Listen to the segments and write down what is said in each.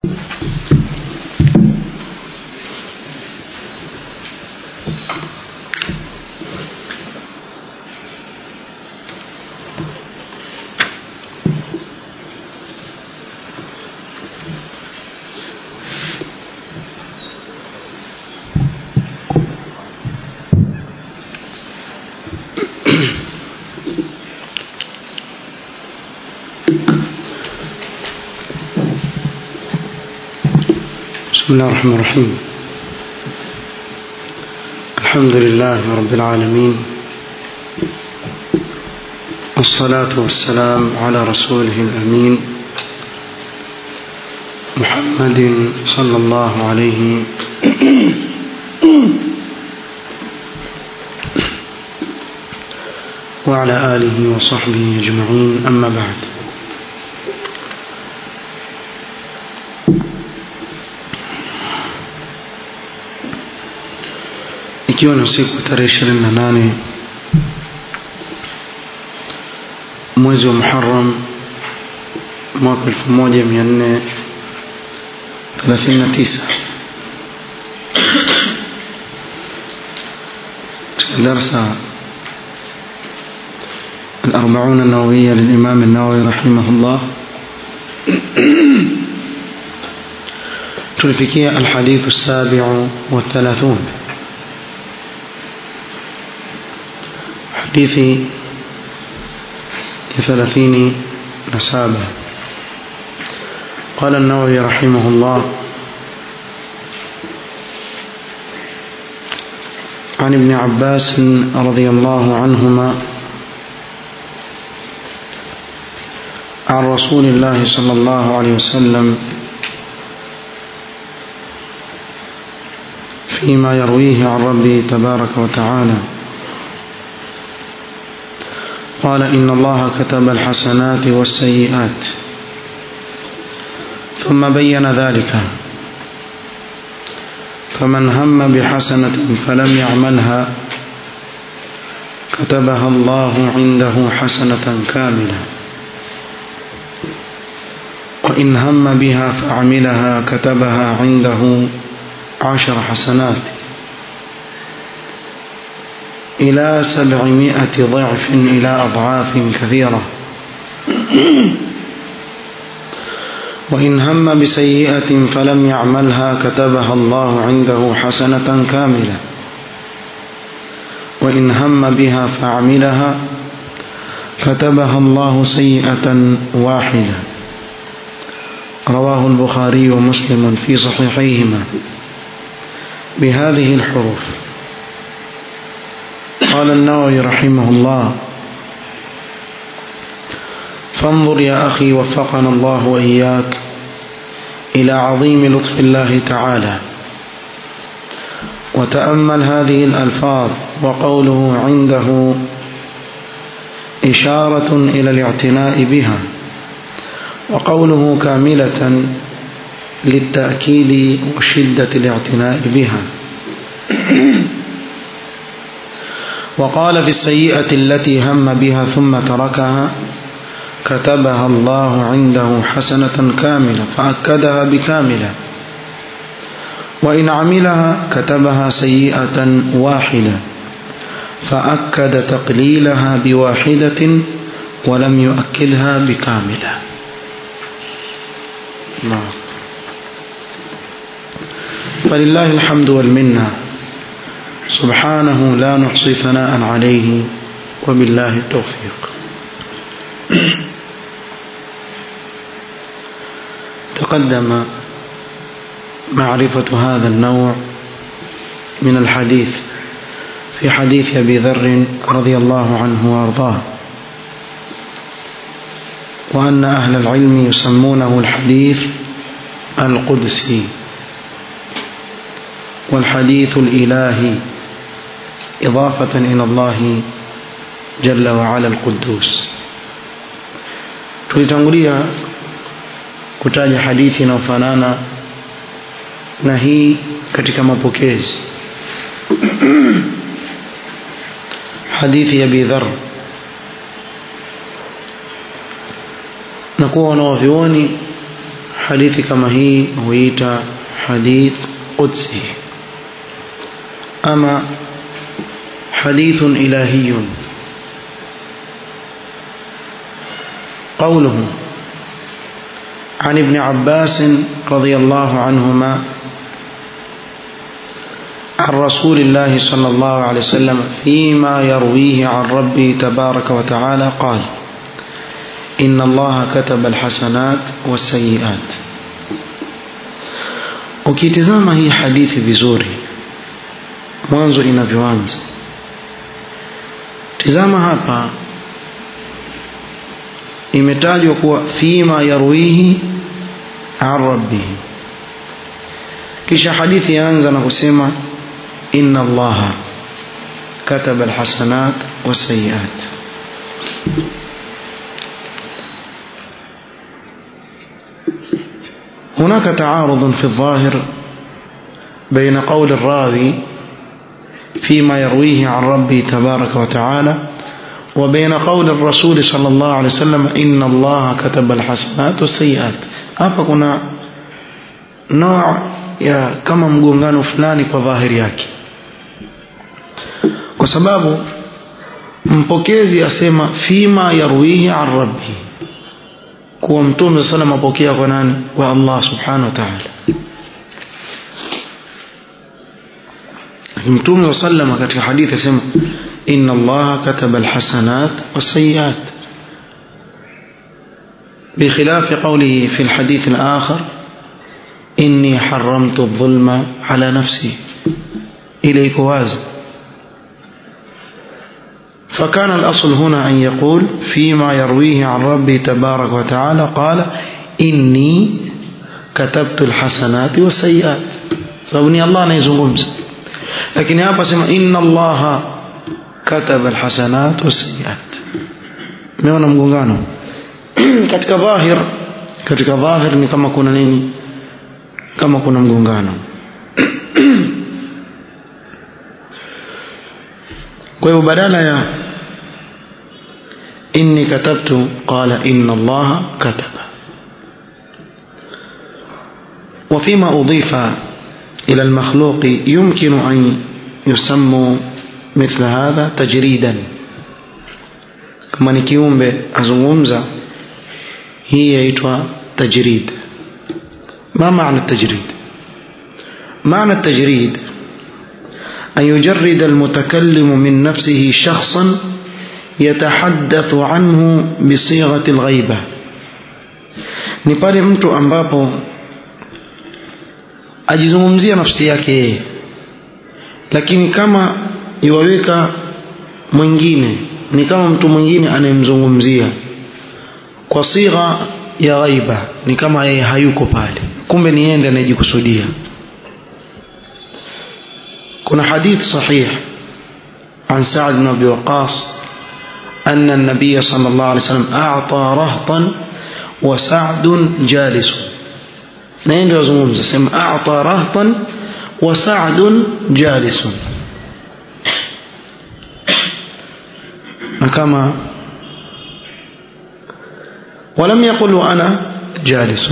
بسم الله الرحمن الرحيم. الحمد لله رب العالمين، والصلاة والسلام على رسوله الأمين محمد صلى الله عليه وعلى آله وصحبه أجمعين، أما بعد. ikiwa ni siku tarehe 28 mwezi wa Muharram mwaka 1439 درس الأربعون النووية للإمام النووي رحمه الله. تلفكي الحديث 37 حديث 37. قال النووي رحمه الله: عن ابن عباس رضي الله عنهما عن رسول الله صلى الله عليه وسلم فيما يرويه عن ربه تبارك وتعالى قال: إن الله كتب الحسنات والسيئات، ثم بين ذلك، فمن هم بحسنة فلم يعملها كتبها الله عنده حسنة كاملة، وإن هم بها فعملها كتبها عنده 10 حسنات إلى 700 ضعف إلى أضعاف كثيرة، وإن هم بسيئة فلم يعملها كتبها الله عنده حسنة كاملة، وإن هم بها فعملها كتبها الله سيئة واحدة. رواه البخاري ومسلم في صحيحيهما بهذه الحروف. قال النووي رحمه الله: فانظر يا أخي وفقنا الله وإياك إلى عظيم لطف الله تعالى، وتأمل هذه الألفاظ، وقوله عنده إشارة إلى الاعتناء بها، وقوله كاملة للتأكيد وشدة الاعتناء بها. وقال في السيئة التي هم بها ثم تركها كتبها الله عنده حسنة كاملة، فأكدها بكاملة، وإن عملها كتبها سيئة واحدة، فأكد تقليلها بواحدة ولم يؤكدها بكاملة. فلله الحمد والمنة، سبحانه لا نحصي ثناء عليه، وبالله التوفيق. تقدم معرفة هذا النوع من الحديث في حديث أبي ذر رضي الله عنه وارضاه، وأن أهل العلم يسمونه الحديث القدسي والحديث الإلهي، إضافة إلى الله جل وعلا القدوس. tulitangulia kutaja hadithi inayofanana na hii katika mapokezi. hadithi ya Abi Dharr, na kuwa wanavyuoni hadithi kama hii huita hadith qudsi ama hadithun ilahiyun. قوله عن ابن عباس رضي الله عنهما عن رسول الله صلى الله عليه وسلم فيما يرويه عن ربه تبارك وتعالى قال إن الله كتب الحسنات والسيئات. ukitizama hii hadithi vizuri mwanzo inavyoanza, tizama hapa imetajwa kuwa fima yarwihi an rabbih, kisha hadithi yaanza na kusema inna allaha kataba alhasanat wasayiat. هناك تعارض في الظاهر بين قول الراوي فيما يرويه عن ربه تبارك وتعالى وبين قول الرسول صلى الله عليه وسلم إن الله كتب الحسنات والسيئات. hapa kuna نوع ya kama mgongano fulani kwa dhahiri yake, kwa sababu mpokezi asema fima yarwihi an rabbi, kuwa mtume sallam apokea kwa nani? Kwa Allah subhanahu wa ta'ala. mtume sallam katika hadithi asema inna Allah kataba alhasanat wasayiat, بخلاف قوله في الحديث الآخر إني حرمت الظلم على نفسي إليك واز. فكان الأصل هنا أن يقول فيما يرويه عن ربي تبارك وتعالى قال إني كتبت الحسنات والسيئات، صابني الله نيزنغمز. لكن هذا سمع إن الله كتب الحسنات والسيئات، ميونا مغنغانو katika dhahir ni kama kuna nini, kama kuna mgongano. kwa hiyo badala ya inni katabtu qala inna allaha kataba. وفيما أضيف إلى المخلوق يمكن أن يسمى مثل هذا تجريدا، كما نكيومbe azungumza هي يتوى تجريد. ما معنى التجريد؟ معنى التجريد أن يجرد المتكلم من نفسه شخصا يتحدث عنه بصيغة الغيبة. ni pale mtu ambapo ajizungumzia nafsi yake, lakini kama iwaweka mwingine, ni kama mtu mwingine anayemzungumzia kwa sigha ya ghaiba, ni kama yeye hayuko pale, kumbe ni yeye ndiye anajikusudia. kuna hadith sahih عن سعد بن أبي وقاص أن النبي صلى الله عليه وسلم أعطى رهطا وسعد جالس. نين رزمون سم أعطى رهطا وسعد جالس، كما ولم يقل أنا جالس،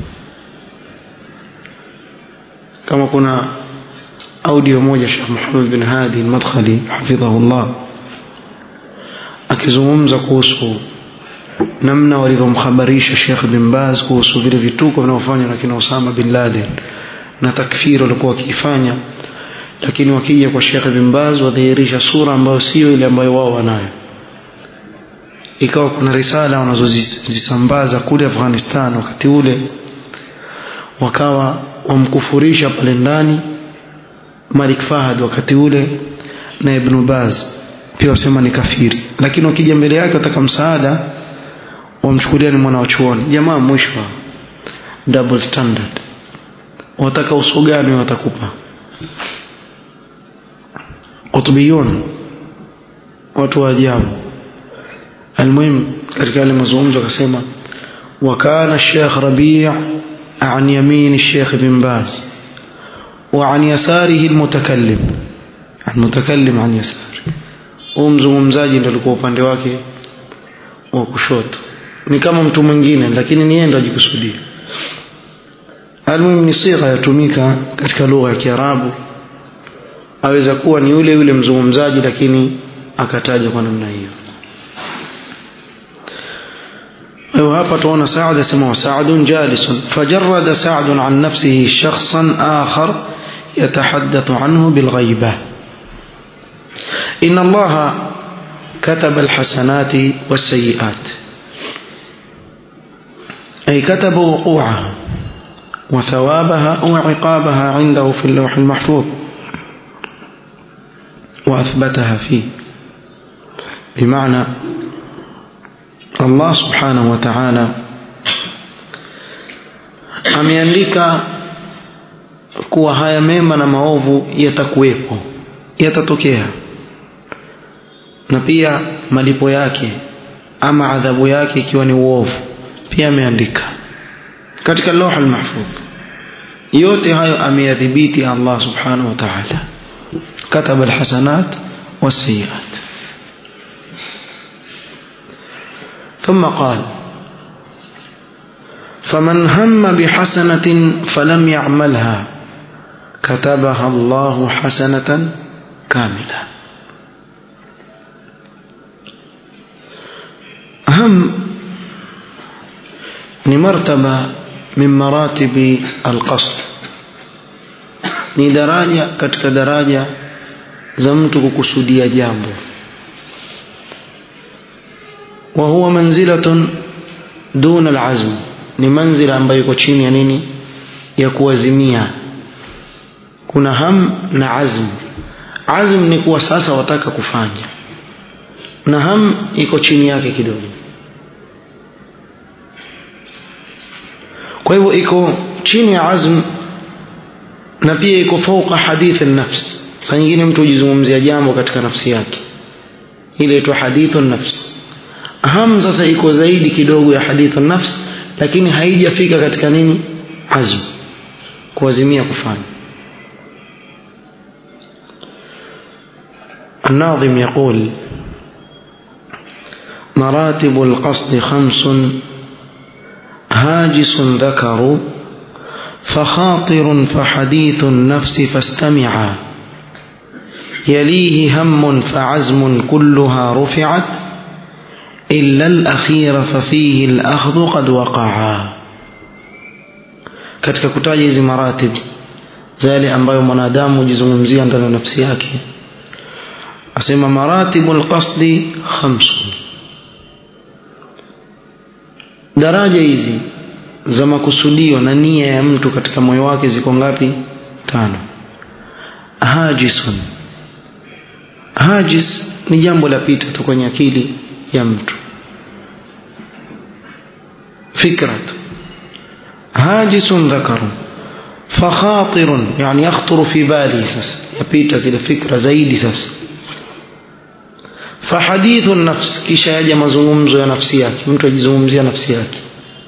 كما كنا أوديو موجة الشيخ محمد بن هادي المدخلي حفظه الله akizungumza kuhusu namna walivyomkhabarisha Sheikh bin Baz kuhusu vile vituko vinavyofanywa na kina Osama bin Laden na takfiri walikuwa wakifanya, lakini wakija kwa Sheikh bin Baz wadhihirisha sura ambayo sio ile ambayo wao wanayo. Ikawa kuna risala wanazozisambaza kule Afghanistan wakati ule, wakawa wamkufurisha pale ndani Malik Fahad wakati ule na Ibn Baz pia wasema ni kafiri, lakini wakija mbele yake wataka msaada wamchukulia ni mwana wa chuoni. Jamaa mwisho double standard, wataka usogani watakupa. Qutbiyun, watu wa ajabu. Almuhim katika ile mazungumzo akasema وكان الشيخ ربيع عن يمين الشيخ بن باز وعن يساره المتكلم عن يساره. Mzungumzaji ndio alikuwa upande wake wa kushoto, ni kama mtu mwingine, lakini ni yeye ndio ajikusudia. Almuhimu ni sigha yatumika katika lugha ya Kiarabu, aweza kuwa ni yule yule mzungumzaji lakini akataja kwa namna hiyo. وهابا تونا سعد اسمه سعد جالس فجرد سعد عن نفسه شخصا آخر يتحدث عنه بالغيبة. إن الله كتب الحسنات والسيئات، أي كتب وقوعها وثوابها وعقابها عنده في اللوح المحفوظ وأثبتها فيه. بمعنى Allah subhanahu wa ta'ala ameandika kuwa haya mema na maovu yatakuwepo, yatatokea, na pia malipo yake ama adhabu yake ikiwa ni uovu pia ameandika katika Lauh al-Mahfuz. Yote hayo ameyadhibiti Allah subhanahu wa ta'ala. Kataba al-hasanat was-sayyi'at. ثم قال فمن هم بحسنة فلم يعملها كتبها الله حسنة كاملة. هم مرتبة من مراتب القصد، ni daraja katika daraja za mtu kukusudia jambo. وهو منزلة دون العزم، ni manzila ambayo iko chini ya nini? Ya kuazimia. Kuna ham na azm. Azm ni kuwa sasa wataka kufanya, na ham iko chini yake kidogo. Kwa hivyo iko chini ya azm na pia iko fauka hadith an-nafs. Saa nyingine mtu hujizungumzia jambo katika nafsi yake, ile inaitwa hadithun nafs. Ham sasa iko zaidi kidogo ya hadithun nafs, lakini haijafika katika nini? Azm, kuazimia kufanya. الناظم يقول مراتب القصد 5 هاجس ذكر فخاطر فحديث النفس فاستمعا يليه هم فعزم كلها رفعت إلا الأخير ففيه الأخذ قد وقعا. katika kutaja hizi maratib zile ambayo mwanadamu hujizungumzia ndani ya nafsi yake, asema maratibul qasdi 5. Daraja hizi za makusudio na nia ya mtu katika moyo wake ziko ngapi? 5. Hajisun, hajis ni jambo la pita tu kwenye akili ya mtu, fikratu. Hajisun dhakaru fakhatirun, yani yakhturu fi bali, sasa yapita zile fikra zaidi. Sasa fahadithu nafs, kisha yaja mazungumzo ya nafsi yake, mtu ajizungumzia nafsi yake.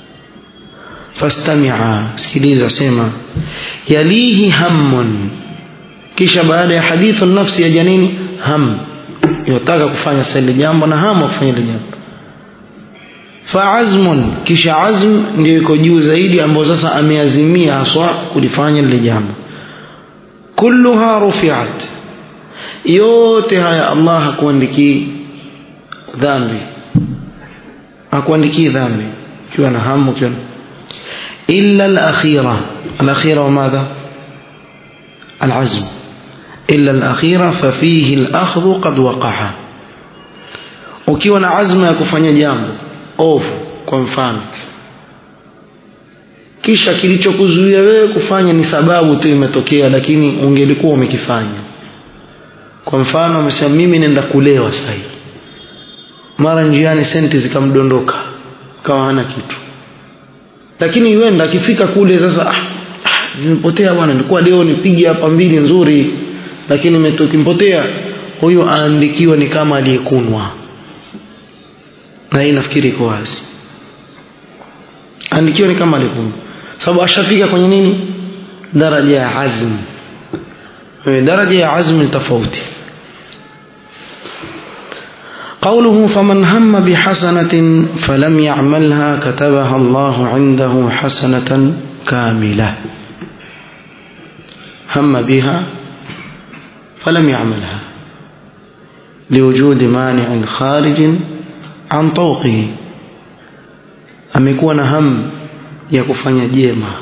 Fastami'a, sikiliza, sema. Yalihi hammun, kisha baada ya hadithu nafsi yaja nini? Ham, yotaka kufanya sile jambo na hamu kufanya ile jambo. Fa'azmun, kisha azm ndio iko juu zaidi, ambapo sasa ameazimia haswa kulifanya ile jambo. Kulluha rufi'at, yote haya Allah hakuandiki dhambi, hakuandiki dhambi kiwa na hamu kiwa. Illa al-akhira, al-akhira wa madha? Al-azm. Illa al-akhira fa fihi al-akhdhu qad waqa'a. Ukiwa na azma ya kufanya jambo ovu, kwa mfano, kisha kilichokuzuia wewe kufanya ni sababu tu imetokea, lakini ungelikuwa umekifanya. Kwa mfano, umesema mimi nenda kulewa sasa, mara njiani senti zikamdondoka, kawa hana kitu, lakini yuenda akifika kule sasa, nimepotea bwana, nilikuwa leo nipige hapa 2 nzuri, lakini nimepotea. Huyo aandikiwa ni kama aliyekunwa, na hii nafikiri iko wazi. Aandikiwa ni kama aliyekunwa, sababu ashafika kwenye nini? Daraja ya azm. Daraja ya azm ni tofauti. قوله فمن هم بحسنة فلم يعملها كتبها الله عنده حسنة كاملة هم بها فلم يعملها لوجود مانع خارج عن طوقه amekuwa na hamu ya kufanya jema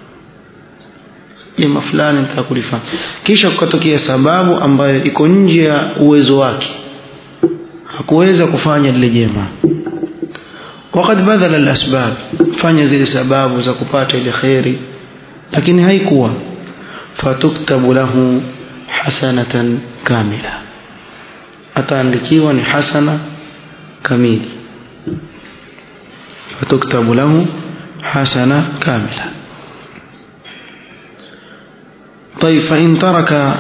fulani nitakulifanya kisha kukatokea sababu ambayo iko nje ya uwezo wake hakuweza kufanya lile jema وقد بذل الأسباب fanya zile sababu za kupata ile khairi lakini haikuwa fatuktabu lahu hasanatan kamila ataandikiwa ni hasana kamili fatuktabu lahu hasana kamila طيب فإن ترك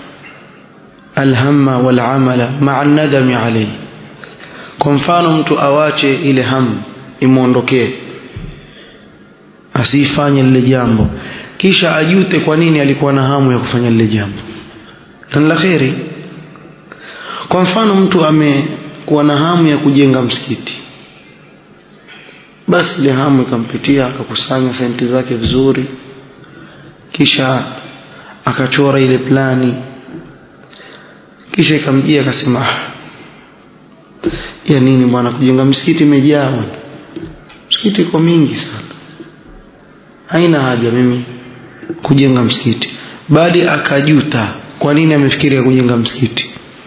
الهم والعمل مع الندم عليه kwa mfano mtu awache ile hamu imuondokee asifanye lile jambo kisha ajute kwa nini alikuwa na hamu ya kufanya lile jambo na la khairi kwa mfano mtu amekuwa na hamu ya kujenga msikiti basi ile hamu ikampitia akakusanya senti zake vizuri kisha akachora ile plani kisha ikamjia akasema ya nini bwana kujenga msikiti imejaa bwana msikiti iko mingi sana haina haja mimi kujenga msikiti bali akajuta kwa nini amefikiria kujenga msikiti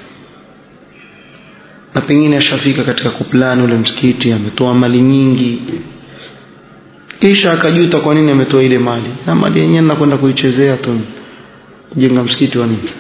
na pengine ashafika katika kuplani ule msikiti ametoa mali nyingi kisha akajuta kwa nini ametoa ile mali na mali yenyewe nakwenda kuichezea tu kujenga msikiti wa nini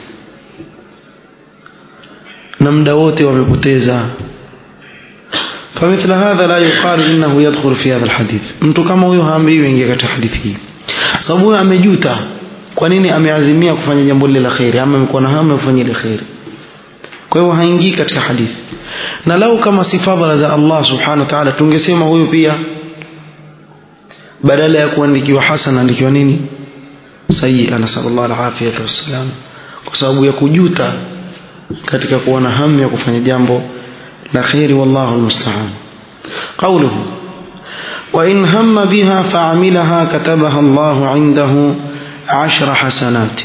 na muda wote wamepoteza فمثل هذا لا يقال انه يدخل في هذا الحديث mtu kama huyo haambiwi ingia katika hadithi hii sababu huyo amejuta kwa nini ameazimia kufanya jambo lile la khairi ama amekuwa na hamu ya kufanya ile khairi kwa hiyo haingii katika hadithi na lau kama si fadhila za Allah subhanahu wa ta'ala tungesema huyo pia badala ya kuandikiwa hasana andikiwa nini sayyi'a nasallallahu alafiyata wassalam kwa sababu ya kujuta katika kuwa na hamu ya kufanya jambo la khairi wallahu almusta'an qawluhu wa in hamma biha fa'amilaha katabaha Allah 'indahu 10 hasanat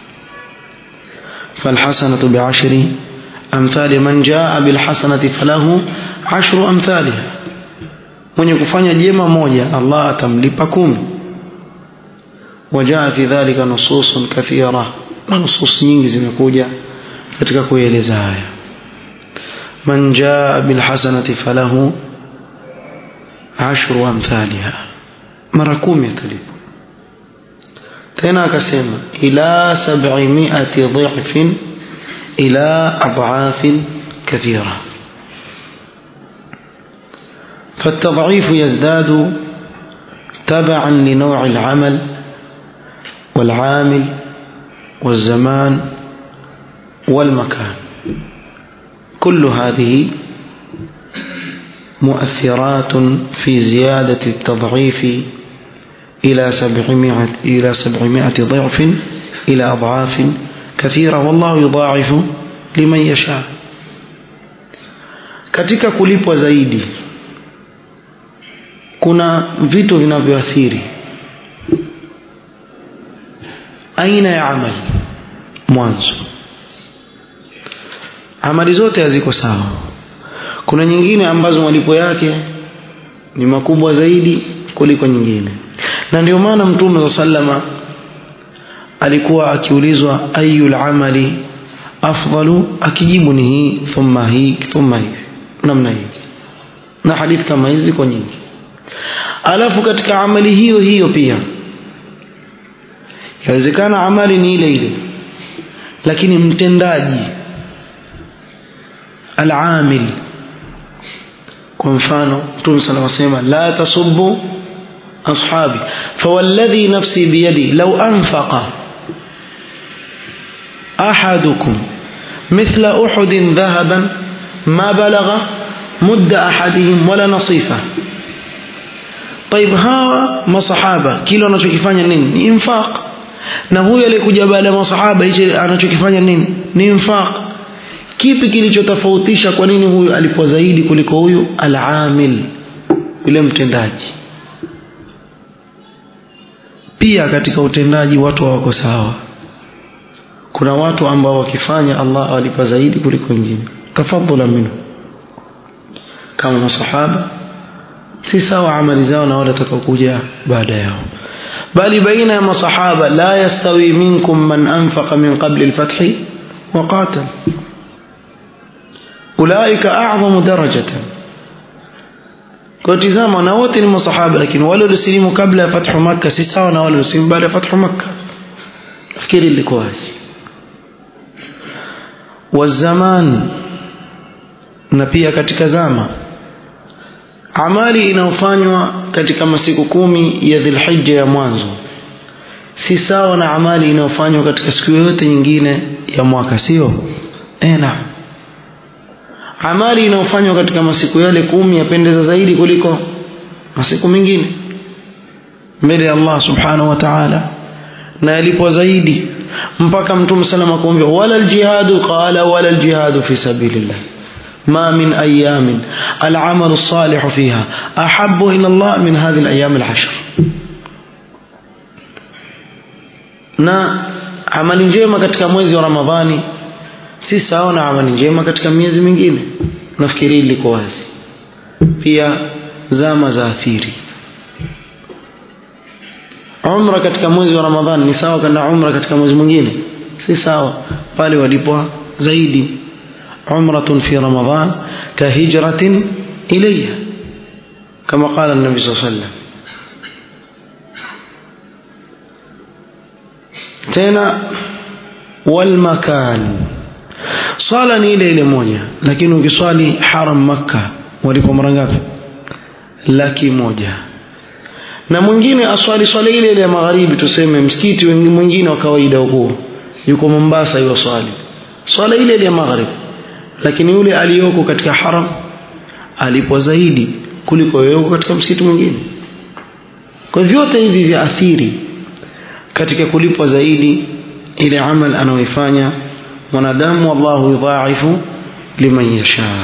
falhasanatu bi'ashri amthali man jaa bilhasanati falahu 10 amthaliha mwenye kufanya jema moja Allah atamlipa 10 wajaa fi dhalika nususun kathira nusus nyingi zimekuja katika kueleza haya man jaa bilhasanati falahu 10 amthaliha mara 10 atalipwa tena akasema ila 700 dhifin ila ad'afin kathira فالتضعيف يزداد تبعا لنوع العمل والعامل والزمان والمكان كل هذه مؤثرات في زيادة التضعيف إلى 700 ضعف إلى أضعاف كثيرة والله يضاعف لمن يشاء katika kulipwa zaidi kuna vitu vinavyoathiri aina ya amali mwanzo amali zote haziko sawa kuna nyingine ambazo malipo yake ni makubwa zaidi kuliko nyingine na ndio maana Mtume sallama alikuwa akiulizwa ayul amali afdalu akijibu ni hii thumma hii namna hii na hadithi kama hizi kwa nyingi alafu katika amali hiyo hiyo pia yawezekana amali ni ile ile lakini mtendaji al-amil kwa mfano Mtume صلى الله عليه وسلم la tasubbu ashabi fawalladhi nafsi biyadi law anfaqa ahadukum mithla uhudin dhahaban ma balagha mudda ahadihim wala nasifa طيب hawa masahaba kile wanachokifanya nini ni infaq na huyo aliyekuja baada ya masahaba hicho anachokifanya nini ni infaq kipi kilichotofautisha kwa nini huyu alipo zaidi kuliko huyu al-amil yule mtendaji pia katika utendaji watu hawako sawa. Kuna watu ambao wakifanya Allah awalipa zaidi kuliko wengine, tafadhula minhu, kama masahaba. Si sawa amali zao na wale watakaokuja baada yao, bali baina ya masahaba la yastawi minkum man anfaqa min qabli al-fath wa qatal, ulaika a'zamu darajatan. Kwa tizama, na wote ni masahaba, lakini wale waliosilimu kabla ya fathu Makkah si sawa na wale waliosilimu baada ya fathu Makkah. Nafikiri liko wazi. Wazaman, na pia katika zama, amali inayofanywa katika masiku 10 ya Dhulhijja ya mwanzo si sawa na amali inayofanywa katika siku yote nyingine ya mwaka, sio? Naam. Amali inayofanywa katika masiku yale 10 yapendeza zaidi kuliko masiku mengine mbele ya Allah subhanahu wa ta'ala, na yalipo zaidi, mpaka Mtume sallallahu alayhi wasallam wala aljihadu, qala wala aljihadu fi sabilillah ما من أيام العمل الصالح فيها أحب إلى الله من هذه الأيام العشر. na amali njema katika mwezi wa Ramadhani si sawa na amali njema katika miezi mingine. Nafikiri liko wazi. Pia zama za athiri, umra katika mwezi wa Ramadhani ni sawa kana umra katika mwezi mwingine? Si sawa. Pale walipwa zaidi. عمرة في رمضان كهجرة إليها كما قال النبي صلى الله عليه وسلم. تena والمكان, swala ni ile moja, lakini ukiswali haram Makkah walipo mara ngapi? 100,000. Na mwingine aswali swala ile ya magharibi, tuseme msikiti mwingine wa kawaida huko yuko Mombasa, hiyo swala ile ya magharibi, lakini yule aliyoko katika haram alipo zaidi kuliko yeye katika msikiti mwingine. Kwa vyote hivi vya athiri katika kulipwa zaidi ile amal anaoifanya mwanadamu. Wallahu yudha'ifu liman yasha.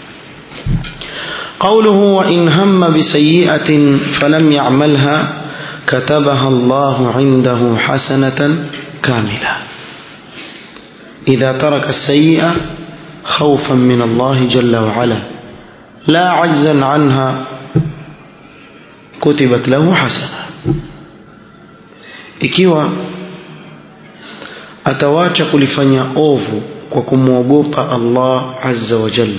Qawluhu wa in hamma bi sayyi'atin falam ya'malha katabaha Allahu 'indahu hasanatan kamila. Idha taraka as-sayyi'a خوفا من الله جل وعلا لا عجزا عنها كتبت له حسنة. ikiwa atawacha kulifanya ovu kwa kumwogopa Allah azza wa jalla,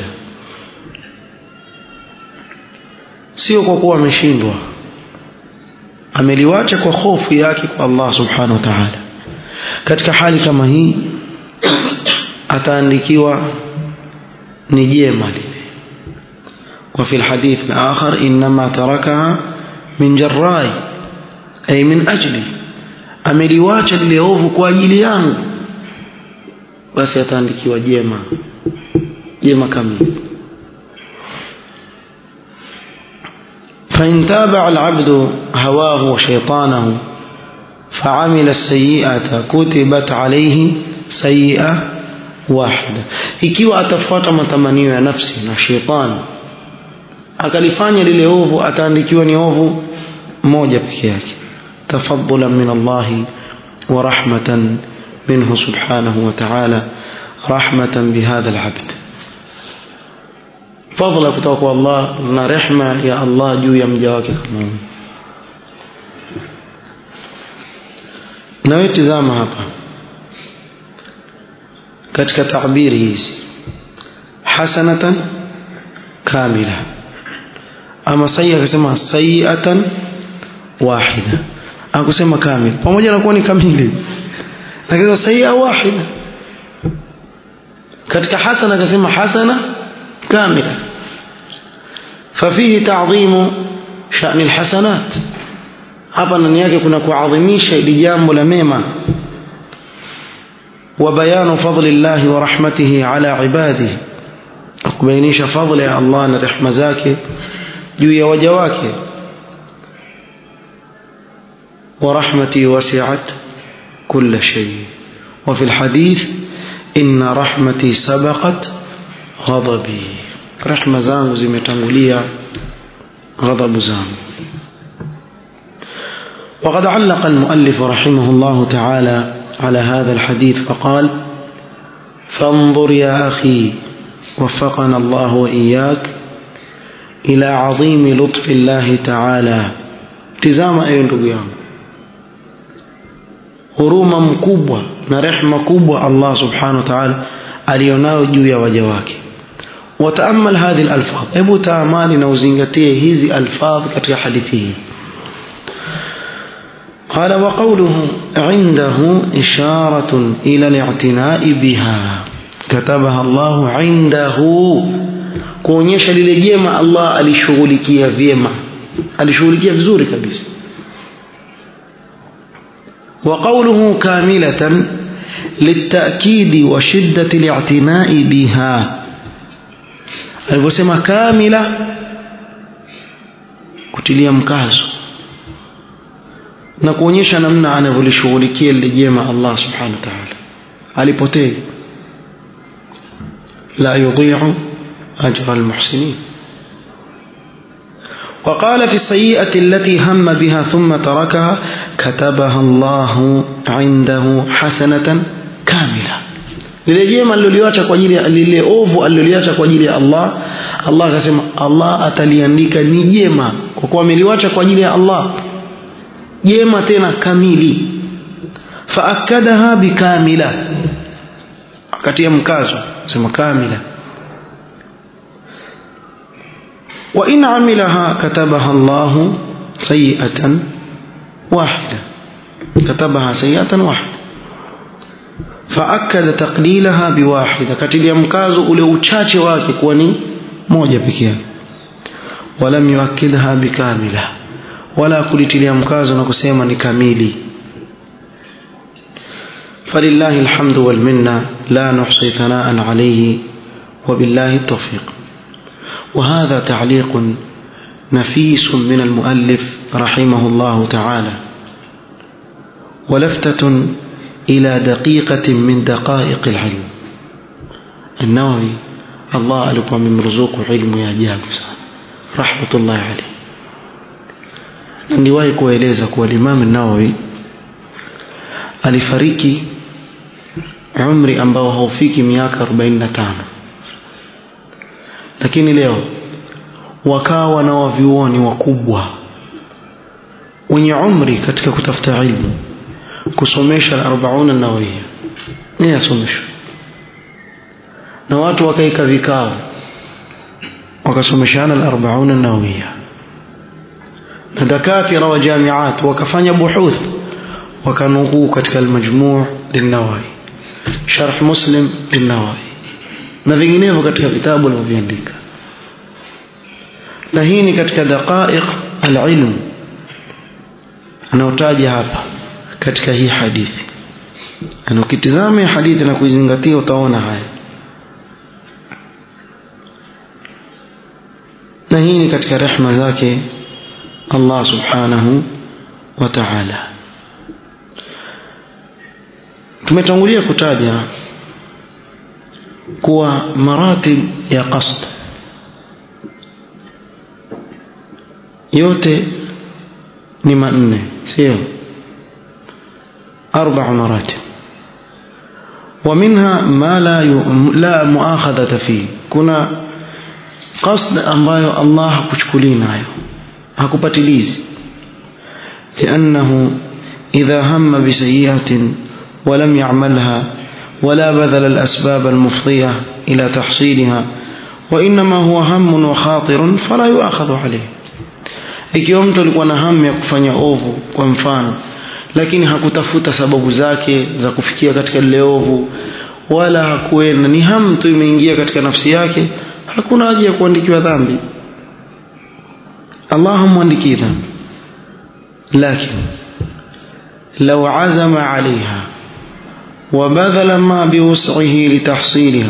sio kwa kuwa ameshindwa, ameliwacha kwa hofu yake kwa Allah subhanahu wa ta'ala, katika hali kama hii ataandikiwa ni jema lile. وفي الحديث الآخر إنما تركها من جراي أي من أجلي, ameliwacha lile ovu kwa ajili yangu, basi ataandikiwa jema kamili. فإن تابع العبد هواه وشيطانه فعمل السيئة كتبت عليه سيئة wahida. Ikiwa atafuata matamanio ya nafsi na shetani akalifanya lile ovu, ataandikiwa ni ovu moja pekee yake. Tafaddulan min Allah wa rahmatan minhu subhanahu wa ta'ala, rahmatan bihadha al-'abd, fadla kutoka kwa Allah na rehma ya Allah juu ya mja wake kama huyo. Na wewe tazama hapa katika tabiri hizi, hasanatan kamila, ama sayyi'a akasema sayyi'atan wahida, akusema kamil, pamoja na kuwa ni kamili, lakini sayyi'a wahida. katika hasana akasema hasana kamila, ففيه تعظيم شأن الحسنات. hapa ndani yake kuna kuadhimisha ili jambo la mema, وبيان فضل الله ورحمته على عباده, kubainisha fadhila ya Allah na rehema zake juu ya waja wake. ورحمتي وسعت كل شيء. وفي الحديث إن رحمتي سبقت غضبي, rehema zangu zimetangulia ghadhabu zangu. وقد علق المؤلف رحمه الله تعالى على هذا الحديث فقال: فانظر يا أخي وفقنا الله وإياك إلى عظيم لطف الله تعالى. تزام أي ndugu yangu, huruma mkubwa na rehema kubwa Allah subhanahu wa ta'ala alionao juu ya waja wake. وتأمل هذه الألفاظ. hebu taamali na uzingatie hizi alfadh katika hadithi hii. قال: وقوله عنده إشارة إلى الاعتناء بها كتبها الله عنده، kuonyesha lile jema Allah alishughulikia vyema, alishughulikia vizuri kabisa. وقوله كاملة للتأكيد وشدة الاعتناء بها، aliposema kamila kutilia mkazo na kuonyesha namna anavyolishughulikia lile jema Allah subhanahu wa ta'ala, alipotee. la yudhi'u ajra almuhsinin. وقال في السيئة التي هم بها ثم تركها كتبها الله عنده حسنة كاملة. lile jema aliloliacha kwa ajili ya lile ovu aliloliacha kwa ajili ya Allah, Allah akasema Allah ataliandika ni jema kwa kuwa ameliacha kwa ajili ya Allah, jema tena kamili. faakadaha bikamila, akatia mkazo sema kamila. wa in amilaha katabaha Allah sayi'atan wahida, katabaha sayi'atan wahida. faakada taqlilaha biwahida, katilia mkazo ule uchache wake kuwa ni moja pekee yake. walam yuakkidha bikamila, wala kulitilia mkazo na kusema ni kamili. falillahi alhamdu wal minna la nuhsi thanaan alayhi wa billahi at-tawfiq. وهذا تعليق نفيس من المؤلف رحمه الله تعالى، ولفتة إلى دقيقة من دقائق العلم. النووي الله ألقى من مرزوق علم يا جابس رحمة الله عليه. niliwahi kueleza kuwa Imam an-Nawawi alifariki umri ambao haufiki miaka 45, lakini leo wakawa na wavyuoni wakubwa wenye umri katika kutafuta ilmu, kusomesha al-40 an-Nawawiyya ni yasomeshwa na watu wakaika vikao wakasomeshana al-40 an-Nawawiyya, na dakatira wa jamiat wakafanya buhuth wakanukuu katika al-Majmu' lin-Nawawi, Sharh Muslim lin-Nawawi na vinginevyo katika vitabu walivyoandika. na hii ni katika daqaiq al-ilm anaotaja hapa katika hii hadithi. na ukitizama hii hadithi na kuizingatia utaona haya. na hii ni katika rehema zake Allah subhanahu wa ta'ala. tumetangulia kutaja kuwa maratib ya qasd yote ni manne, sio 4 maratib. ومنها ما لا مؤاخذة فيه. kuna qasd ambayo Allah hakuchukulii nayo, hakupatilizi. لأنه إذا هم بسيئة ولم يعملها ولا بذل الأسباب المفضية إلى تحصيلها وإنما هو هم وخاطر فلا يؤاخذ عليه. ikiwa mtu alikuwa na hamu ya kufanya ovu kwa mfano, lakini hakutafuta sababu zake za kufikia katika lile ovu, wala hakuenda, ni hamu tu imeingia katika nafsi yake, hakuna haja ya kuandikiwa dhambi. Allah hamwandiki dhambi. lakini law azama alaiha وبذل ما بوسعه لتحصيلها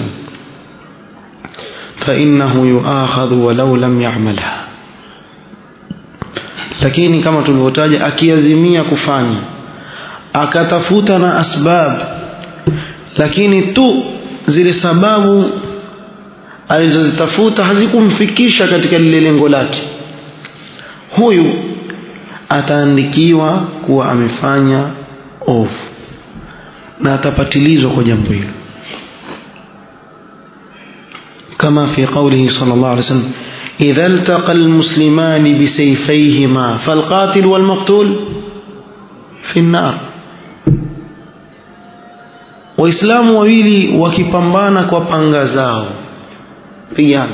فإنه يؤاخذ ولو لم يعملها. lakini kama tulivyotaja, akiazimia kufanya akatafuta na asbab, lakini tu zile sababu alizozitafuta hazikumfikisha katika lile lengo lake, huyu ataandikiwa kuwa amefanya ovu na atapatilizwa kwa jambo hilo, kama fi qawlihi sallallahu alayhi wasallam idha iltaqa almuslimani bisayfayhima falqatil walmaqtul fi an-nar. Waislamu wawili wakipambana kwa panga zao, pigana,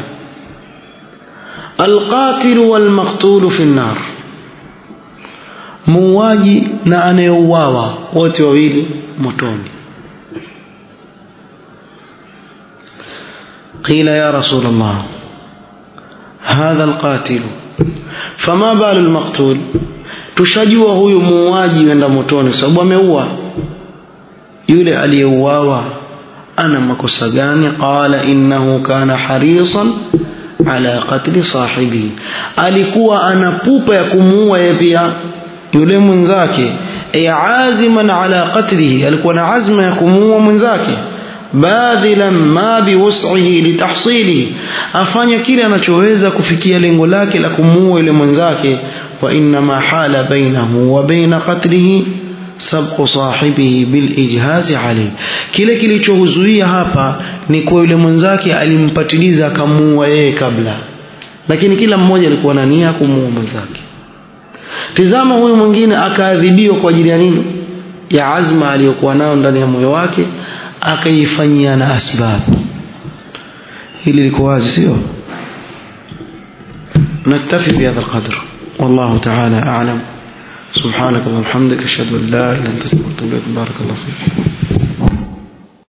alqatil walmaqtul fi an-nar, muuaji na anayeuawa wote wawili motoni. قيل يا رسول الله هذا القاتل فما بال المقتول؟ tushajua huyu muuaji wenda motoni sababu ameua, yule aliyeuawa ana makosa gani? qala innahu kana harisan ala qatl sahibi, alikuwa anapupa ya kumuua yeye pia yule mwenzake, aziman ala qatlihi, alikuwa na azma ya kumuua mwenzake, badhilan ma biwus'ihi litahsili, afanya kile anachoweza kufikia lengo lake la kumuua yule mwenzake. wa inna ma hala bainahu wa baina qatlihi sabqu sahibihi bil ijhazi alayhi, kile kilichohuzuia hapa ni kwa yule mwenzake alimpatiliza akamuua yeye kabla, lakini kila mmoja alikuwa na nia kumuua mwenzake. Tizama huyu mwingine akaadhibiwa kwa ajili ya nini? Ya azma aliyokuwa nayo ndani ya moyo wake, akaifanyia na asbabu. Hili liko wazi, sio? naktafi bihadha alqadr, wallahu ta'ala a'lam. subhanaka wa bihamdika ashhadu an la ilaha illa anta astaghfiruka wa atubu ilaik. barakallahu fik.